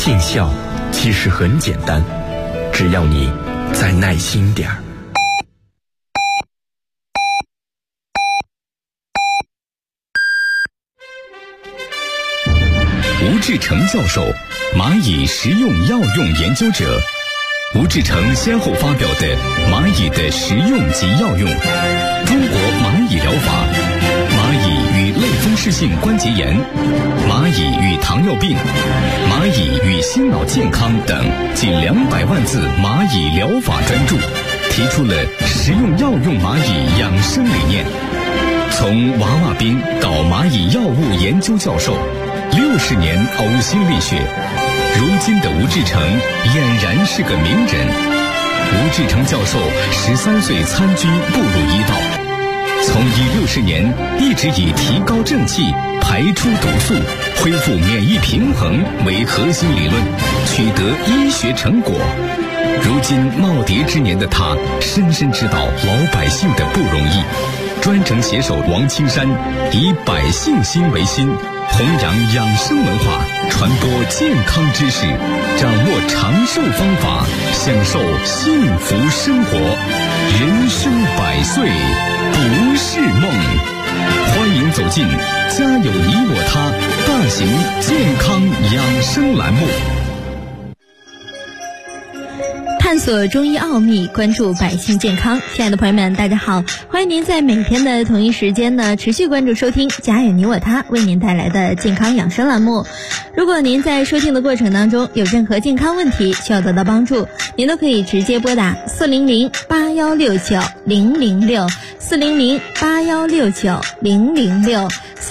尽孝其实很简单，只要你再耐心点儿。 吴志成教授，蚂蚁食用药用研究者。吴志成先后发表的《蚂蚁的食用及药用》、《中国蚂蚁疗法》、《蚂蚁与类风湿性关节炎》、《蚂蚁与糖尿病》、《蚂蚁与心脑健康》等近200万字蚂蚁疗法专著，提出了食用药用蚂蚁养生理念。从娃娃兵到蚂蚁药物研究教授，60年呕心沥血，如今的吴志成俨然是个名人。吴志成教授13岁参军步入医道，从医60年一直以提高正气、排出毒素、恢复免疫平衡为核心理论，取得医学成果。如今耄耋之年的他，深深知道老百姓的不容易，专程携手王青山，以百姓心为心，弘扬养生文化，传播健康知识，掌握长寿方法，享受幸福生活。人生100岁不是梦。欢迎走进家有你我他大型健康养生栏目， 探索中医奥秘，关注百姓健康。亲爱的朋友们，大家好，欢迎您在每天的同一时间呢，持续关注收听家有你我他为您带来的健康养生栏目。如果您在收听的过程当中有任何健康问题需要得到帮助，您都可以直接拨打400-8169-006 400-8169-006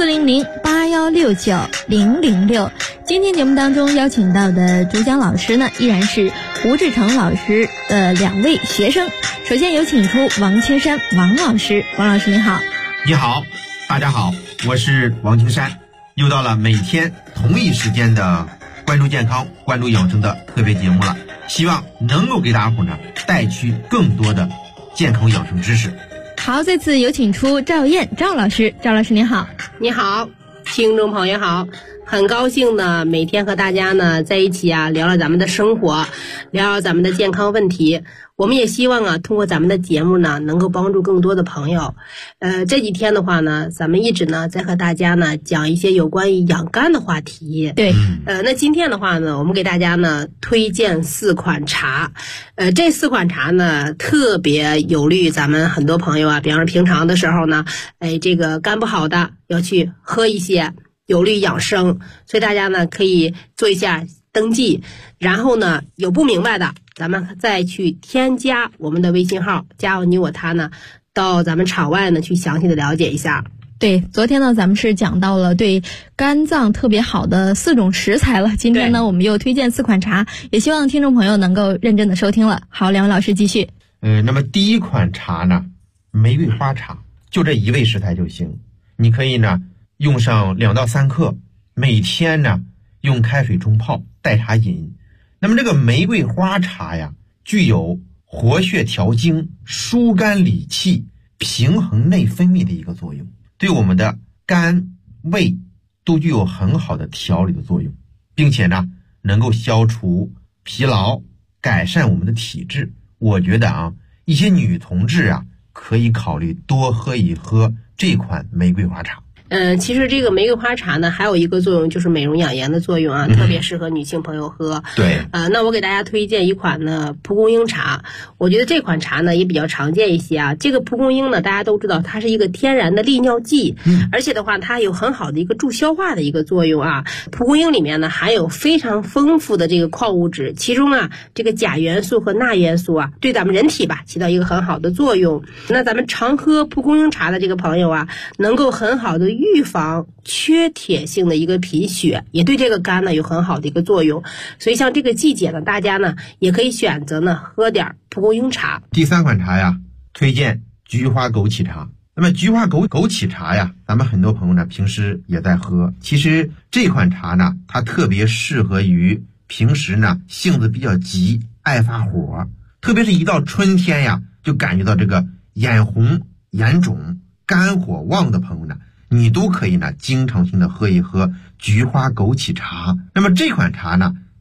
400-8169-006。今天节目当中邀请到的主讲老师呢，依然是吴志成老师的2位学生。首先有请出王青山王老师。王老师你好。 你好，大家好，我是王青山。又到了每天同一时间的关注健康、关注养生的特别节目了，希望能够给大家伙呢带去更多的健康养生知识。 好，再次有请出赵燕赵老师。赵老师你好。 你好，听众朋友好，很高兴呢每天和大家呢在一起啊，聊聊咱们的生活，聊聊咱们的健康问题。我们也希望啊，通过咱们的节目呢，能够帮助更多的朋友。这几天的话呢，咱们一直呢在和大家呢讲一些有关于养肝的话题。 对。 那今天的话呢，我们给大家呢推荐4款茶。这4款茶呢特别有利于咱们很多朋友啊，比方说平常的时候呢，这个肝不好的要去喝一些，有利于养生。所以大家呢可以做一下登记，然后呢有不明白的，咱们再去添加我们的微信号，加入你我他呢，到咱们场外呢去详细的了解一下。 对，昨天呢咱们是讲到了对肝脏特别好的4种食材了，今天呢我们又推荐4款茶，也希望听众朋友能够认真的收听了。好，2位老师继续。 那么第一款茶呢，玫瑰花茶，就这1味食材就行。你可以呢用上2到3克，每天呢用开水冲泡，代茶饮。那么这个玫瑰花茶呀，具有活血调经、疏肝理气、平衡内分泌的一个作用，对我们的肝、胃都具有很好的调理的作用，并且呢能够消除疲劳，改善我们的体质。我觉得啊，一些女同志啊，可以考虑多喝一喝这款玫瑰花茶。 其实这个玫瑰花茶呢，还有一个作用就是美容养颜的作用啊，特别适合女性朋友喝。 对。 那我给大家推荐一款呢蒲公英茶。我觉得这款茶呢也比较常见一些啊。这个蒲公英呢，大家都知道它是一个天然的利尿剂，而且的话它有很好的一个助消化的一个作用啊。蒲公英里面呢含有非常丰富的这个矿物质，其中啊这个钾元素和钠元素啊，对咱们人体吧起到一个很好的作用。那咱们常喝蒲公英茶的这个朋友啊，能够很好的预防缺铁性的一个贫血，也对这个肝呢有很好的一个作用。所以像这个季节呢，大家呢也可以选择呢喝点蒲公英茶。 第3款茶呀，推荐菊花枸杞茶。那么菊花枸杞茶呀，咱们很多朋友呢平时也在喝。其实这款茶呢，它特别适合于平时呢性子比较急、爱发火，特别是一到春天呀，就感觉到这个眼红、眼肿、肝火旺的朋友呢，你都可以呢经常性的喝一喝菊花枸杞茶。那么这款茶呢，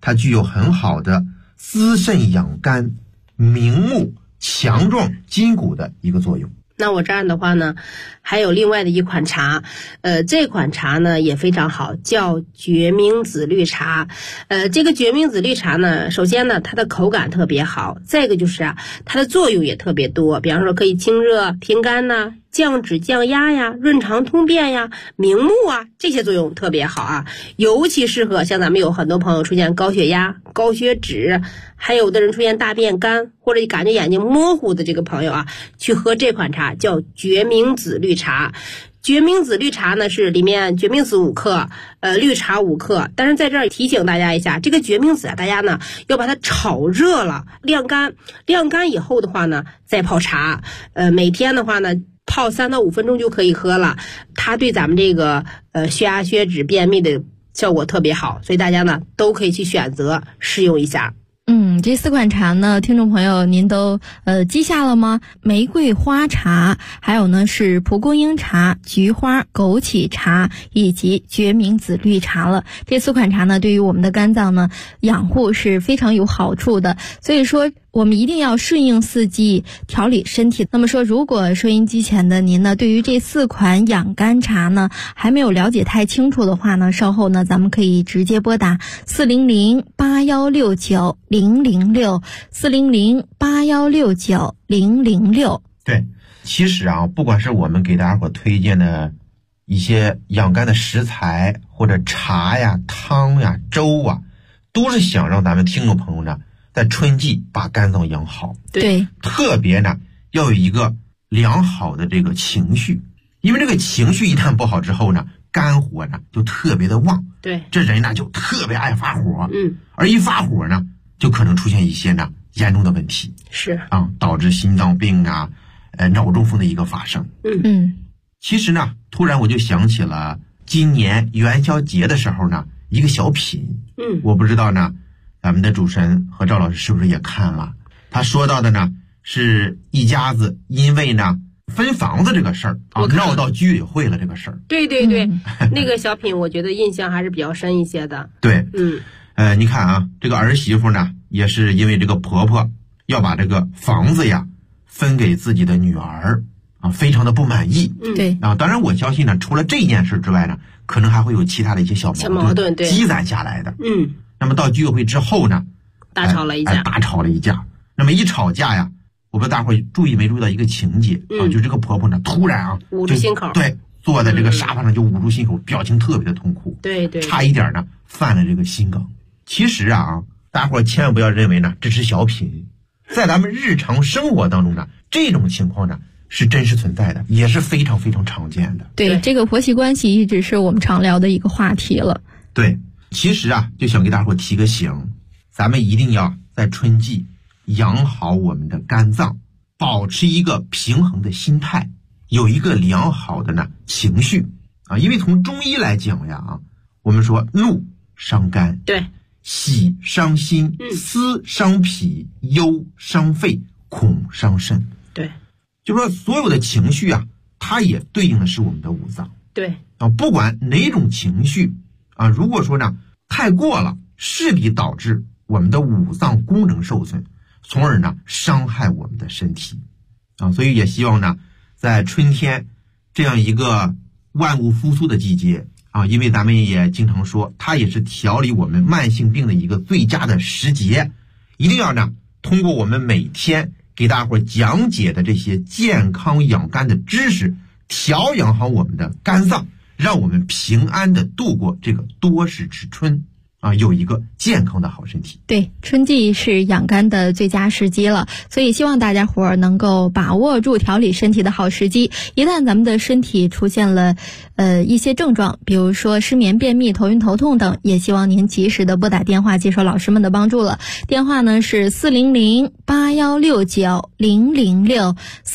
它具有很好的滋肾养肝、明目、强壮筋骨的一个作用。 那我这样的话呢，还有另外的一款茶，这款茶呢也非常好，叫决明子绿茶。这个决明子绿茶呢，首先呢它的口感特别好，再一个就是它的作用也特别多，比方说可以清热平肝呐、降脂降压呀、润肠通便呀、明目啊，这些作用特别好啊，尤其适合像咱们有很多朋友出现高血压、高血脂，还有的人出现大便干或者感觉眼睛模糊的这个朋友啊，去喝这款茶叫决明子绿茶。决明子绿茶呢是里面决明子5克，绿茶5克。但是在这儿提醒大家一下，这个决明子大家呢要把它炒热了，晾干以后的话呢再泡茶。每天的话呢泡3到5分钟就可以喝了，它对咱们这个血压、血脂、便秘的效果特别好，所以大家呢都可以去选择试用一下。 这4款茶呢，听众朋友您都记下了吗？玫瑰花茶，还有呢是蒲公英茶、菊花、枸杞茶以及决明子绿茶了。这4款茶呢，对于我们的肝脏呢养护是非常有好处的，所以说我们一定要顺应四季，调理身体。那么说，如果收音机前的您呢，对于这4款养肝茶呢还没有了解太清楚的话呢，稍后呢咱们可以直接拨打400-8169-006，400-8169-006。 对，其实不管是我们给大家伙推荐的一些养肝的食材，或者茶呀、汤呀、粥啊，都是想让咱们听众朋友呢在春季把肝脏养好。 对， 特别呢要有一个良好的这个情绪，因为这个情绪一旦不好之后呢，肝火呢就特别的旺。 对， 这人呢就特别爱发火。而一发火呢，就可能出现一些呢严重的问题， 是导致心脏病啊、脑中风的一个发生。其实呢，突然我就想起了今年元宵节的时候呢一个小品。我不知道呢咱们的主持人和赵老师是不是也看了？他说到的呢是一家子因为呢分房子这个事儿闹到居委会了这个事儿。 对，那个小品我觉得印象还是比较深一些的。 对，你看这个儿媳妇呢也是因为这个婆婆要把这个房子呀分给自己的女儿非常的不满意。 对当然我相信呢，除了这件事之外呢，可能还会有其他的一些小矛盾积攒下来的。那么到居委会之后呢， 大吵了一架。 那么一吵架呀，我不知道大伙注意没注意到一个情节就这个婆婆呢突然捂住心口。 对，坐在这个沙发上就捂住心口，表情特别的痛苦。 对， 差一点呢犯了这个心梗。其实大伙千万不要认为呢这是小品，在咱们日常生活当中呢，这种情况呢是真实存在的，也是非常非常常见的。 对，这个婆媳关系一直是我们常聊的一个话题了。 对，其实就想给大伙提个醒，咱们一定要在春季养好我们的肝脏，保持一个平衡的心态，有一个良好的情绪因为从中医来讲呀我们说怒伤肝， 对， 喜伤心，思伤脾，忧伤肺，恐伤肾。 对， 就说所有的情绪它也对应的是我们的五脏。 对不管哪种情绪如果说呢太过了，势必导致我们的五脏功能受损，从而呢伤害我们的身体所以也希望呢在春天这样一个万物复苏的季节因为咱们也经常说它也是调理我们慢性病的一个最佳的时节，一定要呢通过我们每天给大伙讲解的这些健康养肝的知识，调养好我们的肝脏，让我们平安的度过这个多事之春有一个健康的好身体。 对，春季是养肝的最佳时机了，所以希望大家伙儿能够把握住调理身体的好时机。一旦咱们的身体出现了一些症状，比如说失眠、便秘、头晕头痛等，也希望您及时的拨打电话接受老师们的帮助了。电话呢是400-8169-006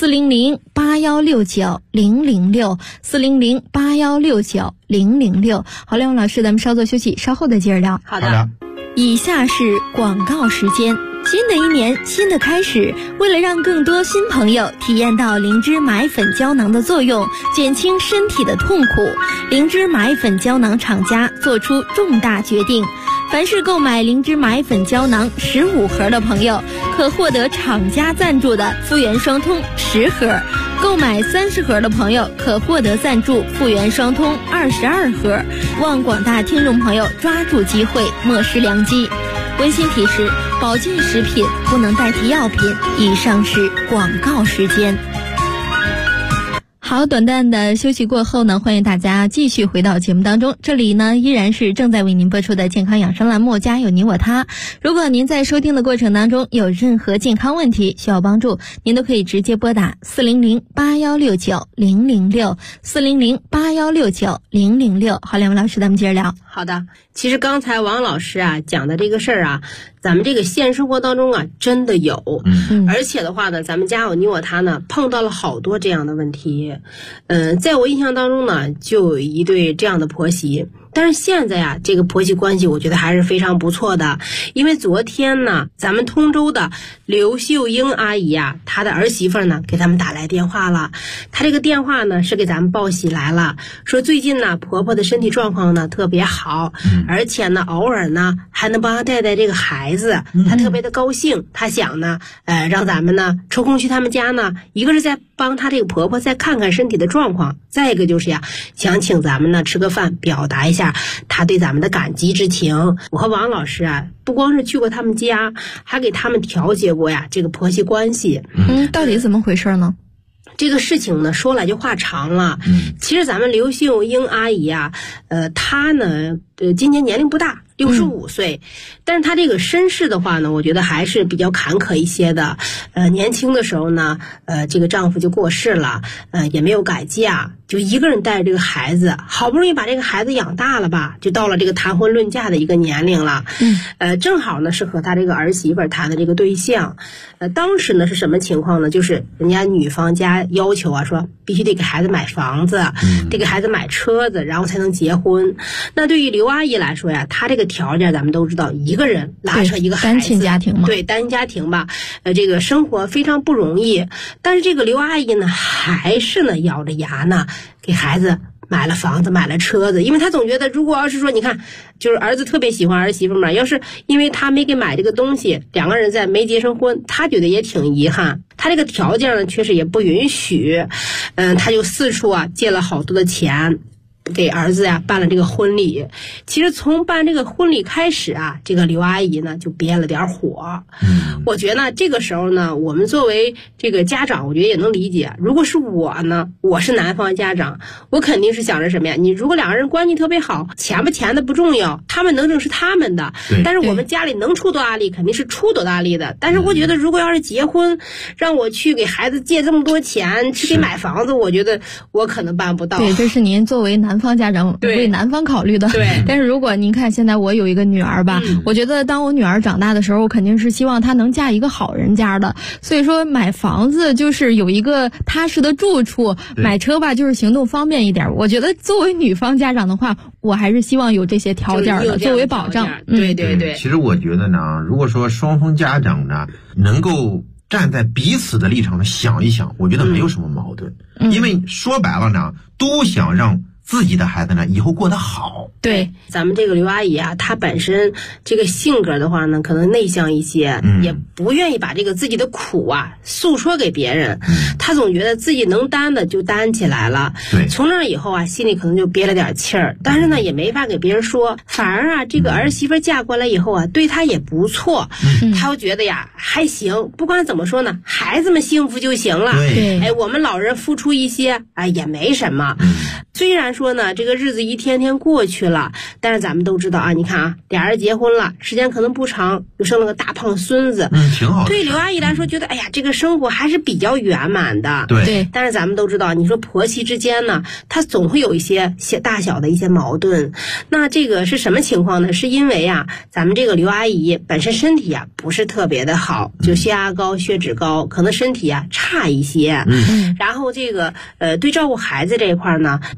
400-8169-006 400-8169-006。好，两位老师，咱们稍作休息，稍后再接着聊。 好的。 以下是广告时间。新的一年，新的开始，为了让更多新朋友体验到灵芝买粉胶囊的作用，减轻身体的痛苦，灵芝买粉胶囊厂家做出重大决定， 凡是购买灵芝麻粉胶囊15盒的朋友，可获得厂家赞助的复原双通10盒。购买30盒的朋友可获得赞助复原双通22盒，望广大听众朋友抓住机会，莫失良机。温馨提示：保健食品不能代替药品。以上是广告时间。好，短暂的休息过后呢，欢迎大家继续回到节目当中。这里呢依然是正在为您播出的健康养生栏目，家有你我他。如果您在收听的过程当中有任何健康问题需要帮助，您都可以直接拨打400-8169-006 400-8169-006。好，两位老师，咱们接着聊。 好的，其实刚才王老师啊讲的这个事儿啊，咱们这个现实生活当中啊真的有，而且的话呢，咱们家有你我他呢碰到了好多这样的问题。在我印象当中呢，就有一对这样的婆媳。但是现在啊，这个婆媳关系我觉得还是非常不错的，因为昨天呢，咱们通州的刘秀英阿姨啊，她的儿媳妇呢给咱们打来电话了。她这个电话呢是给咱们报喜来了，说最近呢婆婆的身体状况呢特别好，而且呢偶尔呢还能帮她带带这个孩子，她特别的高兴。她想呢，让咱们呢抽空去他们家呢，一个是在帮她这个婆婆再看看身体的状况，再一个就是呀，想请咱们呢吃个饭，表达一下他对咱们的感激之情。我和王老师啊，不光是去过他们家，还给他们调节过呀这个婆媳关系。 到底怎么回事呢？ 这个事情呢说来就话长了。其实咱们刘秀英阿姨啊，她呢今年年龄不大，65岁，但是她这个身世的话呢，我觉得还是比较坎坷一些的。年轻的时候呢，这个丈夫就过世了，也没有改嫁，就一个人带着这个孩子，好不容易把这个孩子养大了吧，就到了这个谈婚论嫁的一个年龄了。正好呢是和她这个儿媳妇谈的这个对象。当时呢是什么情况呢？就是人家女方家要求啊，说必须得给孩子买房子，得给孩子买车子，然后才能结婚。那对于刘阿姨来说呀，她这个条件咱们都知道，一个人拉扯一个孩子， 单亲家庭嘛， 对，单亲家庭吧，这个生活非常不容易。但是这个刘阿姨呢，还是呢咬着牙呢给孩子买了房子，买了车子，因为他总觉得，如果要是说，你看，就是儿子特别喜欢儿媳妇嘛，要是因为他没给买这个东西，两个人在没结成婚，他觉得也挺遗憾。他这个条件呢，确实也不允许，他就四处啊借了好多的钱，给儿子呀办了这个婚礼。其实从办这个婚礼开始啊，这个刘阿姨呢就憋了点火。我觉得呢这个时候呢，我们作为这个家长，我觉得也能理解。如果是我呢，我是男方家长，我肯定是想着什么呀？你如果两个人关系特别好，钱不钱的不重要，他们能挣是他们的，但是我们家里能出多大力，肯定是出多大力的。但是我觉得，如果要是结婚，让我去给孩子借这么多钱，去给买房子，我觉得我可能办不到。 对，这是您作为男方家长为男方考虑的。 对， 但是如果您看现在我有一个女儿吧，我觉得当我女儿长大的时候，我肯定是希望她能嫁一个好人家的。所以说买房子就是有一个踏实的住处，买车吧就是行动方便一点。我觉得作为女方家长的话，我还是希望有这些条件的作为保障。 对对对。 其实我觉得呢，如果说双方家长呢能够站在彼此的立场上想一想，我觉得没有什么矛盾。因为说白了呢，都想让自己的孩子呢以后过得好。 对，咱们这个刘阿姨啊，她本身这个性格的话呢，可能内向一些，也不愿意把这个自己的苦啊诉说给别人。她总觉得自己能担的就担起来了。 对， 从那以后啊，心里可能就憋了点气儿，但是呢也没法给别人说。反而啊，这个儿媳妇嫁过来以后啊，对她也不错。她又觉得呀还行，不管怎么说呢，孩子们幸福就行了。 对， 哎，我们老人付出一些，哎也没什么。虽然说呢，这个日子一天天过去了，但是咱们都知道啊，你看啊，俩人结婚了，时间可能不长，就生了个大胖孙子， 挺好的。 对刘阿姨来说，觉得哎呀，这个生活还是比较圆满的。 对， 但是咱们都知道，你说婆媳之间呢，她总会有一些大小的一些矛盾。那这个是什么情况呢？是因为啊，咱们这个刘阿姨本身身体啊不是特别的好，就血压高、血脂高，可能身体啊差一些。然后这个对照顾孩子这一块呢，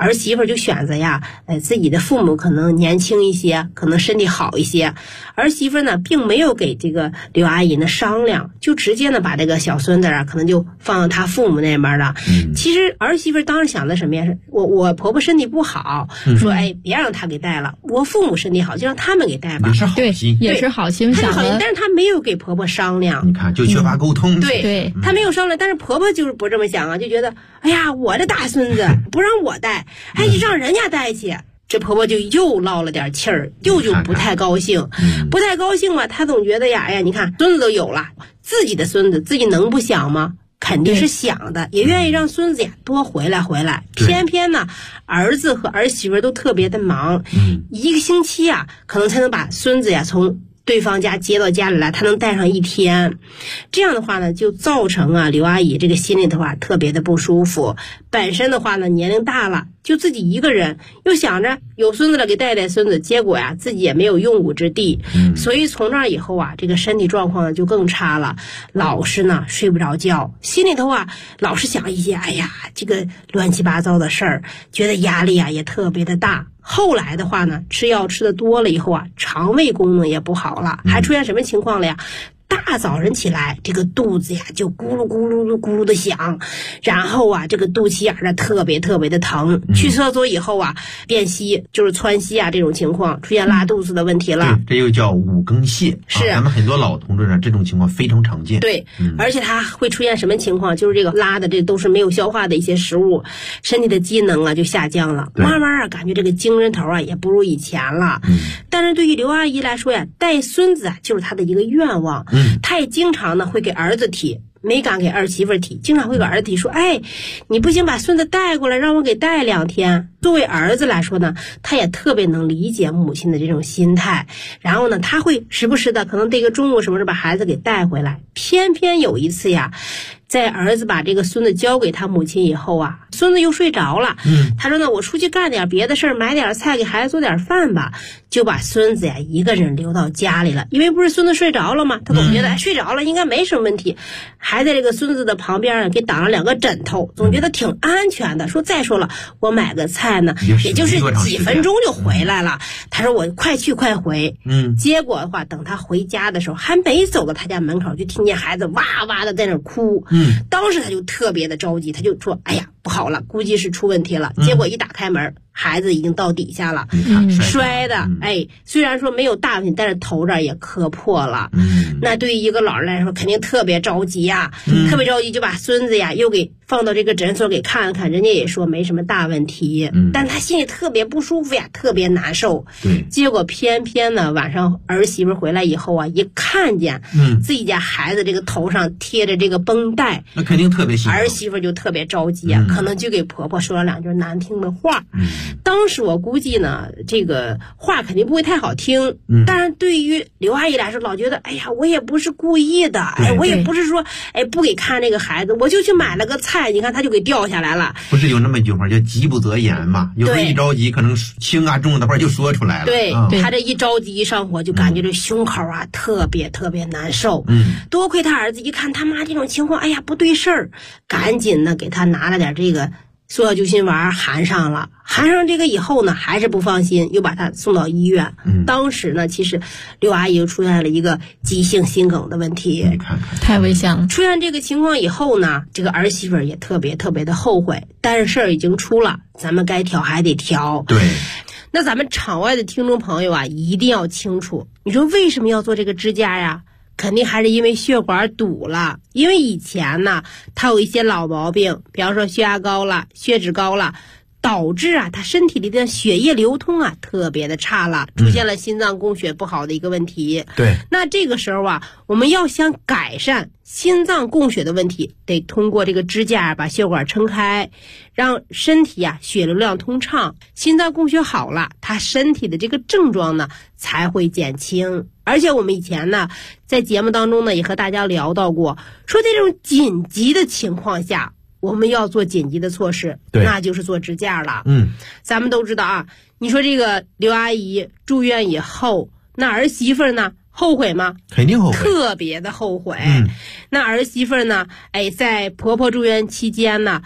儿媳妇就选择呀，自己的父母可能年轻一些，可能身体好一些。儿媳妇呢，并没有给这个刘阿姨呢商量，就直接呢把这个小孙子啊，可能就放到她父母那边了。其实儿媳妇当时想的什么呀？我婆婆身体不好，说别让她给带了，我父母身体好，就让他们给带吧。 也是好心， 也是好心想的， 但是她没有给婆婆商量。 你看，就缺乏沟通。 对，她没有商量，但是婆婆就是不这么想啊，就觉得，哎呀，我的大孙子不让我带，就让人家带去。这婆婆就又落了点气儿，就不太高兴，不太高兴嘛。她总觉得呀，你看孙子都有了，自己的孙子自己能不想吗？肯定是想的，也愿意让孙子呀多回来。偏偏呢，儿子和儿媳妇都特别的忙，一个星期啊，可能才能把孙子呀从对方家接到家里来，他能带上1天。这样的话呢，就造成啊刘阿姨这个心里头啊特别的不舒服。本身的话呢，年龄大了，就自己一个人，又想着有孙子了给带带孙子，结果呀自己也没有用武之地。所以从那以后啊，这个身体状况呢就更差了，老是呢睡不着觉，心里头啊老是想一些这个乱七八糟的事儿，觉得压力啊也特别的大。后来的话呢，吃药吃的多了以后啊，肠胃功能也不好了，还出现什么情况了呀？大早晨起来，这个肚子呀就咕噜咕噜咕噜的响，然后啊，这个肚脐眼儿特别特别的疼。去厕所以后啊，便稀，就是窜稀啊，这种情况出现拉肚子的问题了。 对，这又叫五更泻。 是， 咱们很多老同志呢，这种情况非常常见。 对，而且它会出现什么情况？就是这个拉的这都是没有消化的一些食物，身体的机能啊就下降了，慢慢啊感觉这个精神头啊也不如以前了。但是对于刘阿姨来说呀，带孙子啊就是她的一个愿望。她也经常呢会给儿子提，没敢给儿媳妇提，经常会给儿子提说，你不行把孙子带过来，让我给带2天。作为儿子来说呢，他也特别能理解母亲的这种心态，然后呢，他会时不时的可能这个中午什么时候把孩子给带回来。偏偏有一次呀，在儿子把这个孙子交给他母亲以后啊，孙子又睡着了。他说呢，我出去干点别的事儿，买点菜给孩子做点饭吧，就把孙子呀一个人留到家里了。因为不是孙子睡着了吗？他总觉得睡着了应该没什么问题，还在这个孙子的旁边给挡了2个枕头，总觉得挺安全的。说再说了，我买个菜呢，也就是几分钟就回来了。他说我快去快回。结果的话，等他回家的时候，还没走到他家门口，就听见孩子哇哇的在那哭。当时他就特别的着急，他就说不好了，估计是出问题了。结果一打开门，孩子已经到底下了，摔的虽然说没有大问题，但是头这儿也磕破了。那对于一个老人来说肯定特别着急呀，特别着急，就把孙子呀又给放到这个诊所给看了看，人家也说没什么大问题。但他心里特别不舒服呀，特别难受。结果偏偏呢晚上儿媳妇回来以后啊，一看见自己家孩子这个头上贴着这个绷带， 那肯定特别心疼。 儿媳妇就特别着急啊，可能就给婆婆说了2句难听的话。当时我估计呢，这个话肯定不会太好听，但是对于刘阿姨来说，老觉得我也不是故意的，我也不是说不给看这个孩子，我就去买了个菜，你看他就给掉下来了。 不是有那么一句话叫急不择言嘛？有时候一着急，可能轻啊重的话就说出来了。 对，他这一着急一上火，就感觉这胸口啊特别特别难受。多亏他儿子一看他妈这种情况，不对事儿，赶紧呢给他拿了点这个塑料救心丸含上了。含上这个以后呢，还是不放心，又把他送到医院。当时呢，其实刘阿姨又出现了一个急性心梗的问题， 你看看太危险了。 出现这个情况以后呢，这个儿媳妇也特别特别的后悔，但是事儿已经出了，咱们该调还得调。 对。 那咱们场外的听众朋友啊，一定要清楚，你说为什么要做这个支架呀？肯定还是因为血管堵了。因为以前呢，他有一些老毛病，比方说血压高了、血脂高了，导致啊他身体里的血液流通啊特别的差了，出现了心脏供血不好的一个问题。 对， 那这个时候啊，我们要想改善心脏供血的问题，得通过这个支架把血管撑开，让身体啊血流量通畅，心脏供血好了，他身体的这个症状呢才会减轻。而且我们以前呢在节目当中呢也和大家聊到过，说这种紧急的情况下我们要做紧急的措施，那就是做支架了。咱们都知道啊，你说这个刘阿姨住院以后，那儿媳妇呢后悔吗？ 肯定后悔， 特别的后悔。那儿媳妇呢在婆婆住院期间呢，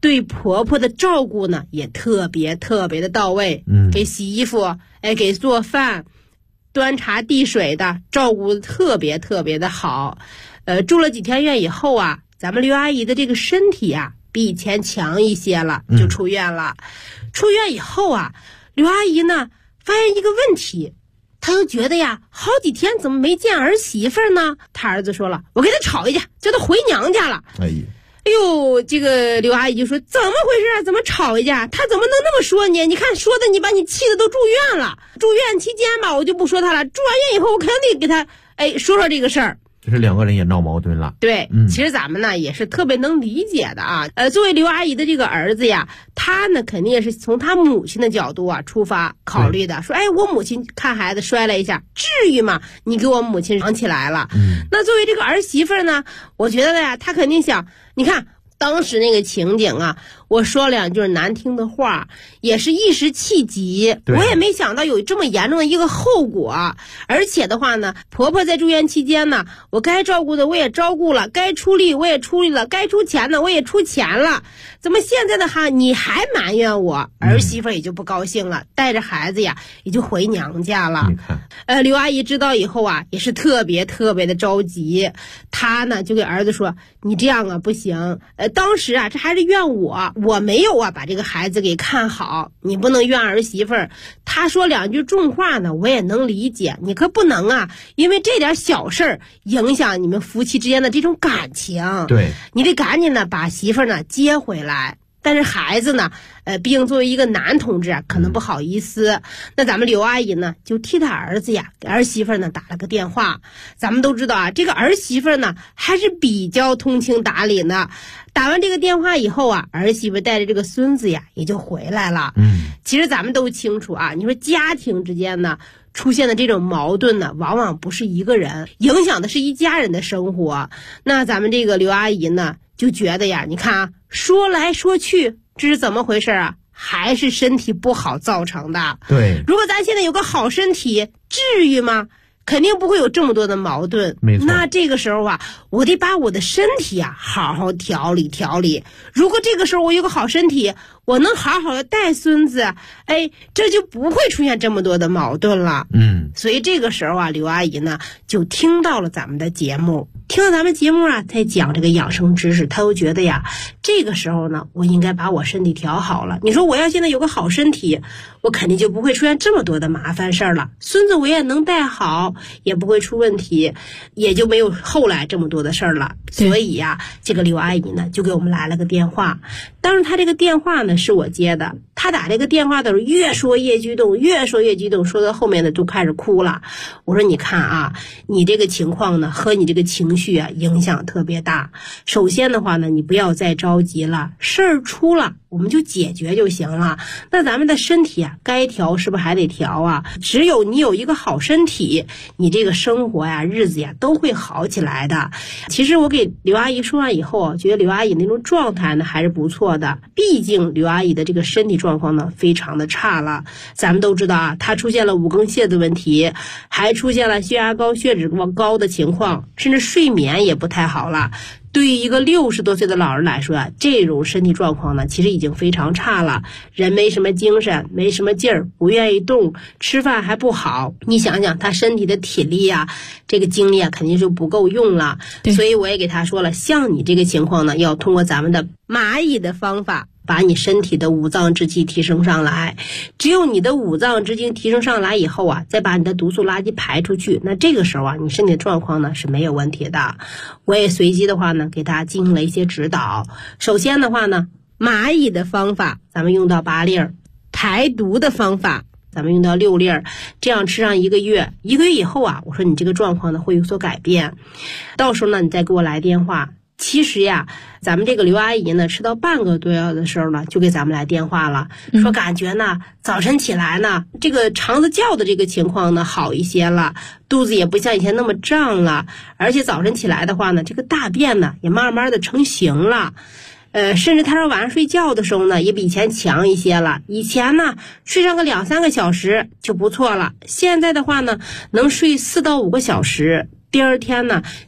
对婆婆的照顾呢也特别特别的到位，给洗衣服，给做饭，端茶递水的，照顾的特别特别的好。住了几天院以后啊，咱们刘阿姨的这个身体啊比以前强一些了，就出院了。出院以后啊，刘阿姨呢发现一个问题，她就觉得呀，好几天怎么没见儿媳妇呢？她儿子说了，我跟她吵一架，叫她回娘家了。哎呦，这个刘阿姨就说，怎么回事啊？怎么吵一架？她怎么能那么说你？你看说的你把你气的都住院了。住院期间吧，我就不说她了。住完院以后，我肯定得给她说说这个事儿。 就是两个人也闹矛盾了。 对，其实咱们呢也是特别能理解的啊。作为刘阿姨的这个儿子呀，他呢肯定也是从他母亲的角度啊出发考虑的，说我母亲看孩子摔了一下，至于吗？你给我母亲养起来了。那作为这个儿媳妇呢，我觉得呀，他肯定想，你看当时那个情景啊，我说两句难听的话，也是一时气急，我也没想到有这么严重的一个后果。而且的话呢，婆婆在住院期间呢，我该照顾的我也照顾了，该出力我也出力了，该出钱的我也出钱了，怎么现在的你还埋怨我？儿媳妇也就不高兴了，带着孩子呀也就回娘家了。 你看， 刘阿姨知道以后啊，也是特别特别的着急，她呢就给儿子说，你这样啊不行，当时啊这还是怨我没有啊把这个孩子给看好，你不能怨儿媳妇儿。她说两句重话呢，我也能理解，你可不能啊因为这点小事儿影响你们夫妻之间的这种感情。 对， 你得赶紧呢把媳妇儿呢接回来。但是孩子呢，毕竟作为一个男同志啊，可能不好意思。那咱们刘阿姨呢，就替他儿子呀，给儿媳妇呢打了个电话。咱们都知道啊，这个儿媳妇呢还是比较通情达理的。打完这个电话以后啊，儿媳妇带着这个孙子呀，也就回来了。其实咱们都清楚啊，你说家庭之间呢出现的这种矛盾呢，往往不是一个人，影响的是一家人的生活。那咱们这个刘阿姨呢，就觉得呀，你看啊，说来说去，这是怎么回事啊？还是身体不好造成的。 对， 如果咱现在有个好身体，至于吗？肯定不会有这么多的矛盾。 没错。 那这个时候啊，我得把我的身体啊好好调理调理。如果这个时候我有个好身体，我能好好的带孙子，这就不会出现这么多的矛盾了。所以这个时候啊，刘阿姨呢就听到了咱们的节目，听到咱们节目啊在讲这个养生知识，她又觉得呀，这个时候呢，我应该把我身体调好了。你说我要现在有个好身体，我肯定就不会出现这么多的麻烦事儿了，孙子我也能带好，也不会出问题，也就没有后来这么多的事儿了。所以呀，这个刘阿姨呢就给我们来了个电话。当时她这个电话呢是我接的，她打这个电话的时候越说越激动，越说越激动，说到后面呢就开始哭了。我说你看啊，你这个情况呢和你这个情绪啊影响特别大。首先的话呢，你不要再着急了，事儿出了我们就解决就行了。那咱们的身体啊该调是不是还得调啊？只有你有一个好身体，你这个生活呀日子呀都会好起来的。其实我给刘阿姨说完以后，觉得刘阿姨那种状态呢还是不错的，毕竟刘阿姨的这个身体状况呢非常的差了。咱们都知道啊，她出现了五更泻的问题，还出现了血压高血脂高的情况，甚至睡眠也不太好了。对于一个60多岁的老人来说啊，这种身体状况呢其实已经非常差了，人没什么精神，没什么劲儿，不愿意动，吃饭还不好。你想想他身体的体力啊，这个精力啊肯定就不够用了。所以我也给他说了，像你这个情况呢，要通过咱们的蚂蚁的方法，把你身体的五脏之气提升上来。只有你的五脏之精提升上来以后啊，再把你的毒素垃圾排出去，那这个时候啊，你身体的状况呢是没有问题的。我也随机的话呢给大家进行了一些指导。首先的话呢，蚂蚁的方法咱们用到8粒儿，排毒的方法咱们用到6粒儿，这样吃上1个月，1个月以后啊，我说你这个状况呢会有所改变。到时候呢你再给我来电话。其实呀，咱们这个刘阿姨呢，吃到半个多月的时候呢，就给咱们来电话了，说感觉呢，早晨起来呢，这个肠子叫的这个情况呢好一些了，肚子也不像以前那么胀了，而且早晨起来的话呢，这个大便呢也慢慢的成型了。甚至他说晚上睡觉的时候呢，也比以前强一些了。以前呢，睡上个2-3个小时就不错了，现在的话呢，能睡4到5个小时。第二天呢，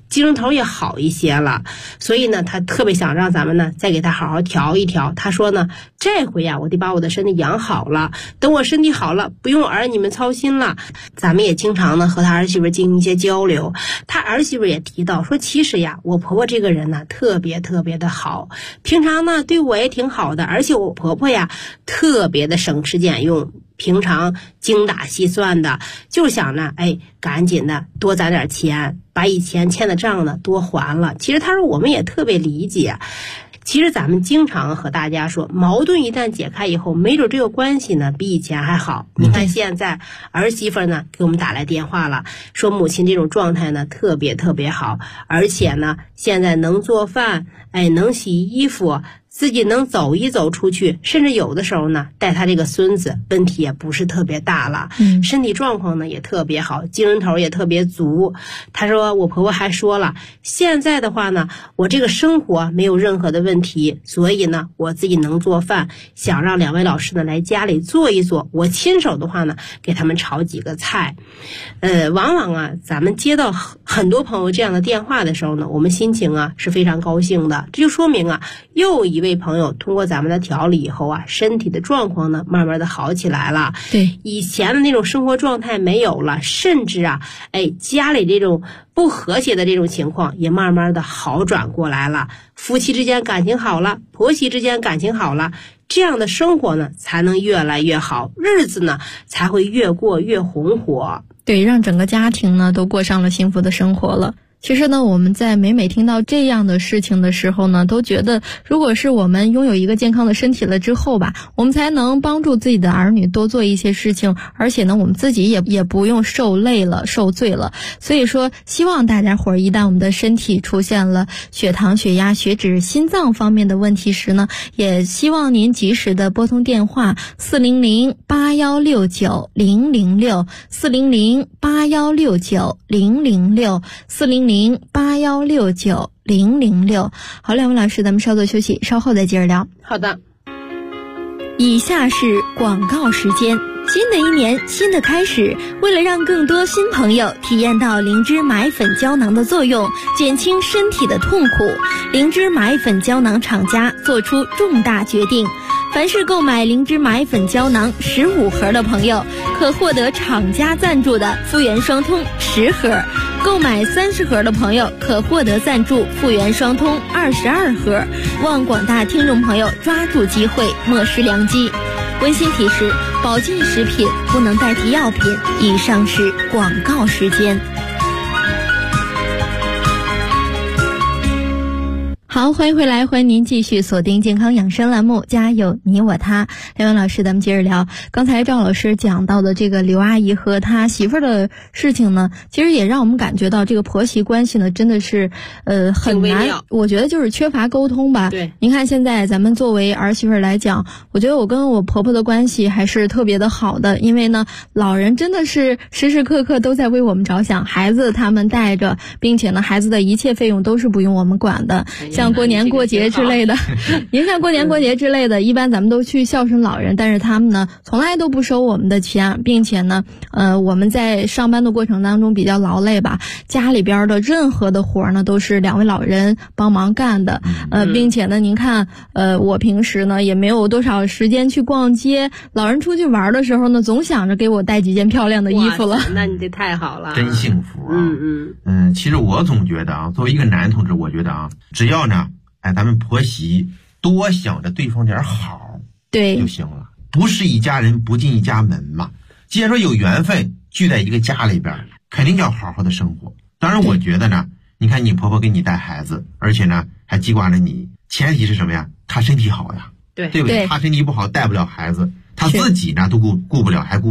精神头也好一些了，所以呢，他特别想让咱们呢再给他好好调一调。他说呢，这回呀，我得把我的身体养好了，等我身体好了，不用儿女们操心了。咱们也经常呢和他儿媳妇进行一些交流，他儿媳妇也提到说，其实呀，我婆婆这个人呢特别特别的好，平常呢对我也挺好的，而且我婆婆呀特别的省吃俭用。平常精打细算的，就想呢，赶紧的多攒点钱，把以前欠的账呢多还了。其实他说我们也特别理解。其实咱们经常和大家说，矛盾一旦解开以后，没准这个关系呢比以前还好。你看现在儿媳妇呢给我们打来电话了，说母亲这种状态呢特别特别好，而且呢现在能做饭，能洗衣服，自己能走一走出去，甚至有的时候呢带他这个孙子，问题也不是特别大了，身体状况呢也特别好，精神头也特别足。他说我婆婆还说了，现在的话呢，我这个生活没有任何的问题，所以呢我自己能做饭，想让两位老师呢来家里做一做，我亲手的话呢给他们炒几个菜。往往啊咱们接到很多朋友这样的电话的时候呢，我们心情啊是非常高兴的，这就说明啊又一位朋友通过咱们的调理以后啊，身体的状况呢慢慢的好起来了。 对， 以前的那种生活状态没有了，甚至啊家里这种不和谐的这种情况也慢慢的好转过来了，夫妻之间感情好了，婆媳之间感情好了，这样的生活呢才能越来越好，日子呢才会越过越红火。 对，让整个家庭呢都过上了幸福的生活了。其实呢，我们在每听到这样的事情的时候呢，都觉得如果是我们拥有一个健康的身体了之后吧，我们才能帮助自己的儿女多做一些事情，而且呢，我们自己也不用受累了、受罪了。所以说，希望大家伙儿一旦我们的身体出现了血糖、血压、血脂、心脏方面的问题时呢，也希望您及时的拨通电话400-8169-006 400-8169-006 400-8169-006。好，两位老师，咱们稍作休息，稍后再接着聊。 好的。 以下是广告时间。新的一年，新的开始，为了让更多新朋友体验到灵芝买粉胶囊的作用，减轻身体的痛苦，灵芝买粉胶囊厂家做出重大决定，凡是购买灵芝买粉胶囊15盒的朋友，可获得厂家赞助的复原双通10盒，购买30盒的朋友可获得赞助复原双通22盒。望广大听众朋友抓住机会，莫失良机。温馨提示：保健食品不能代替药品。以上是广告时间。好，欢迎回来，欢迎您继续锁定健康养生栏目，家有你我他。两位老师，咱们接着聊。刚才赵老师讲到的这个刘阿姨和她媳妇儿的事情呢，其实也让我们感觉到这个婆媳关系呢，真的是很难。我觉得就是缺乏沟通吧。 对， 您看现在咱们作为儿媳妇儿来讲，我觉得我跟我婆婆的关系还是特别的好的，因为呢，老人真的是时时刻刻都在为我们着想，孩子他们带着，并且呢，孩子的一切费用都是不用我们管的。像过年过节之类的，您像过年过节之类的，一般咱们都去孝顺老人，但是他们呢从来都不收我们的钱，并且呢我们在上班的过程当中比较劳累吧，家里边的任何的活呢都是两位老人帮忙干的，并且呢您看我平时呢也没有多少时间去逛街，老人出去玩的时候呢总想着给我带几件漂亮的衣服了。 那你这太好了， 真幸福啊。其实我总觉得啊，作为一个男同志，我觉得啊，只要呢咱们婆媳多想着对方点好， 对就行了。不是一家人不进一家门嘛。既然说有缘分聚在一个家里边，肯定要好好的生活。当然我觉得呢，你看你婆婆给你带孩子，而且呢还记挂着你，前提是什么呀？她身体好呀， 对不对？她身体不好带不了孩子，她自己呢都顾不了，还顾